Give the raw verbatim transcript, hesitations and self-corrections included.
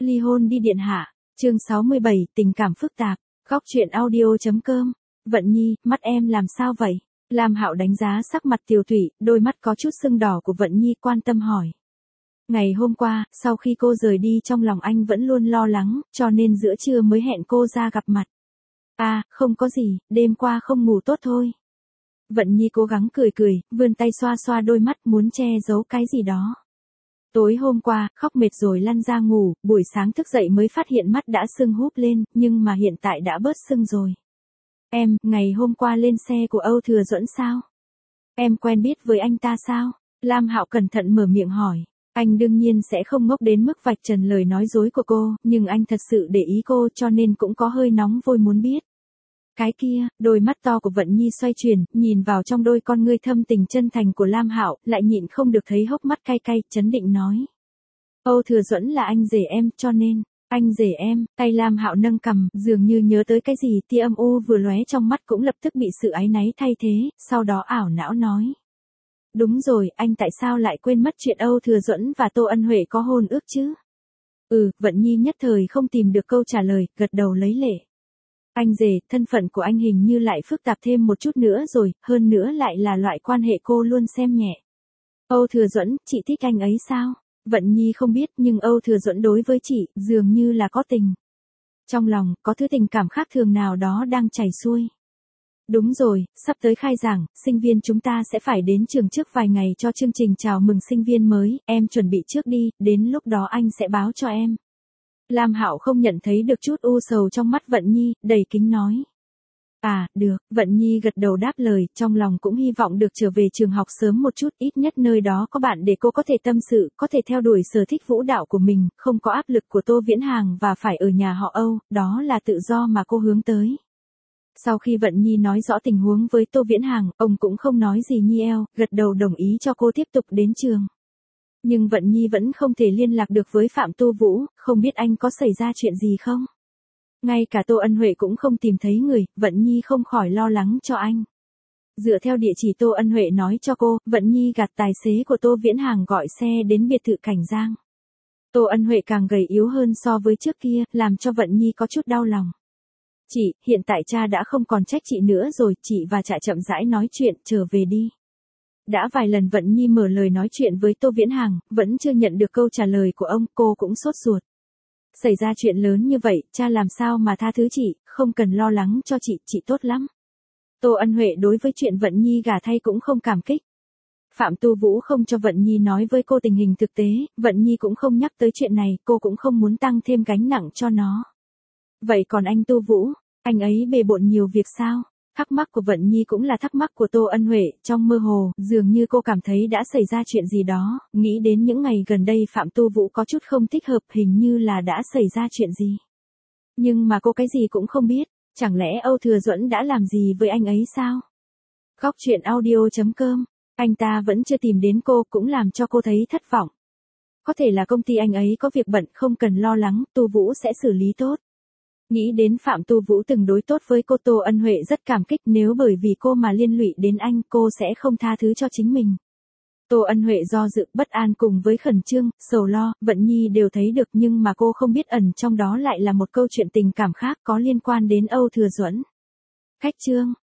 Ly hôn đi điện hạ. Chương sáu mươi bảy, tình cảm phức tạp. Góc truyện audio.com. Vận Nhi, mắt em làm sao vậy? Lam Hạo đánh giá sắc mặt Tiểu Thủy, đôi mắt có chút sưng đỏ của Vận Nhi, quan tâm hỏi. Ngày hôm qua, sau khi cô rời đi trong lòng anh vẫn luôn lo lắng, cho nên giữa trưa mới hẹn cô ra gặp mặt. À, không có gì, đêm qua không ngủ tốt thôi. Vận Nhi cố gắng cười cười, vươn tay xoa xoa đôi mắt muốn che giấu cái gì đó. Tối hôm qua, khóc mệt rồi lăn ra ngủ, buổi sáng thức dậy mới phát hiện mắt đã sưng húp lên, nhưng mà hiện tại đã bớt sưng rồi. Em, ngày hôm qua lên xe của Âu Thừa Duẫn sao? Em quen biết với anh ta sao? Lam Hạo cẩn thận mở miệng hỏi. Anh đương nhiên sẽ không ngốc đến mức vạch trần lời nói dối của cô, nhưng anh thật sự để ý cô cho nên cũng có hơi nóng vội muốn biết. Cái kia, đôi mắt to của Vận Nhi xoay chuyển, nhìn vào trong đôi con ngươi thâm tình chân thành của Lam Hạo, lại nhịn không được thấy hốc mắt cay cay, chấn định nói. Âu Thừa Duẫn là anh rể em, cho nên, anh rể em, tay Lam Hạo nâng cằm, dường như nhớ tới cái gì, tia âm u vừa lóe trong mắt cũng lập tức bị sự áy náy thay thế, sau đó ảo não nói. Đúng rồi, anh tại sao lại quên mất chuyện Âu Thừa Duẫn và Tô Ân Huệ có hôn ước chứ? Ừ, Vận Nhi nhất thời không tìm được câu trả lời, gật đầu lấy lệ. Anh rể, thân phận của anh hình như lại phức tạp thêm một chút nữa rồi, hơn nữa lại là loại quan hệ cô luôn xem nhẹ. Âu Thừa Duẫn, chị thích anh ấy sao? Vận Nhi không biết nhưng Âu Thừa Duẫn đối với chị, dường như là có tình. Trong lòng, có thứ tình cảm khác thường nào đó đang chảy xuôi. Đúng rồi, sắp tới khai giảng, sinh viên chúng ta sẽ phải đến trường trước vài ngày cho chương trình chào mừng sinh viên mới, em chuẩn bị trước đi, đến lúc đó anh sẽ báo cho em. Lam Hạo không nhận thấy được chút u sầu trong mắt Vận Nhi, đầy kính nói. À, được, Vận Nhi gật đầu đáp lời, trong lòng cũng hy vọng được trở về trường học sớm một chút, ít nhất nơi đó có bạn để cô có thể tâm sự, có thể theo đuổi sở thích vũ đạo của mình, không có áp lực của Tô Viễn Hàng và phải ở nhà họ Âu, đó là tự do mà cô hướng tới. Sau khi Vận Nhi nói rõ tình huống với Tô Viễn Hàng, ông cũng không nói gì Nhi eo, gật đầu đồng ý cho cô tiếp tục đến trường. Nhưng Vận Nhi vẫn không thể liên lạc được với Phạm Tu Vũ, không biết anh có xảy ra chuyện gì không? Ngay cả Tô Ân Huệ cũng không tìm thấy người, Vận Nhi không khỏi lo lắng cho anh. Dựa theo địa chỉ Tô Ân Huệ nói cho cô, Vận Nhi gạt tài xế của Tô Viễn Hàng gọi xe đến biệt thự Cảnh Giang. Tô Ân Huệ càng gầy yếu hơn so với trước kia, làm cho Vận Nhi có chút đau lòng. Chị, hiện tại cha đã không còn trách chị nữa rồi, chị và cha chậm rãi nói chuyện, trở về đi. Đã vài lần Vận Nhi mở lời nói chuyện với Tô Viễn Hàng, vẫn chưa nhận được câu trả lời của ông, cô cũng sốt ruột. Xảy ra chuyện lớn như vậy, cha làm sao mà tha thứ chị, không cần lo lắng cho chị, chị tốt lắm. Tô Ân Huệ đối với chuyện Vận Nhi gả thay cũng không cảm kích. Phạm Tu Vũ không cho Vận Nhi nói với cô tình hình thực tế, Vận Nhi cũng không nhắc tới chuyện này, cô cũng không muốn tăng thêm gánh nặng cho nó. Vậy còn anh Tu Vũ, anh ấy bề bộn nhiều việc sao? Thắc mắc của Vận Nhi cũng là thắc mắc của Tô Ân Huệ, trong mơ hồ, dường như cô cảm thấy đã xảy ra chuyện gì đó, nghĩ đến những ngày gần đây Phạm Tu Vũ có chút không thích hợp, hình như là đã xảy ra chuyện gì. Nhưng mà cô cái gì cũng không biết, chẳng lẽ Âu Thừa Duẫn đã làm gì với anh ấy sao? Góc truyện audio.com, anh ta vẫn chưa tìm đến cô cũng làm cho cô thấy thất vọng. Có thể là công ty anh ấy có việc bận, không cần lo lắng, Tu Vũ sẽ xử lý tốt. Nghĩ đến Phạm Tu Vũ từng đối tốt với cô, Tô Ân Huệ rất cảm kích, nếu bởi vì cô mà liên lụy đến anh, cô sẽ không tha thứ cho chính mình. Tô Ân Huệ do dự, bất an cùng với khẩn trương, sầu lo, Vận Nhi đều thấy được nhưng mà cô không biết ẩn trong đó lại là một câu chuyện tình cảm khác có liên quan đến Âu Thừa Duẫn. Khách chương,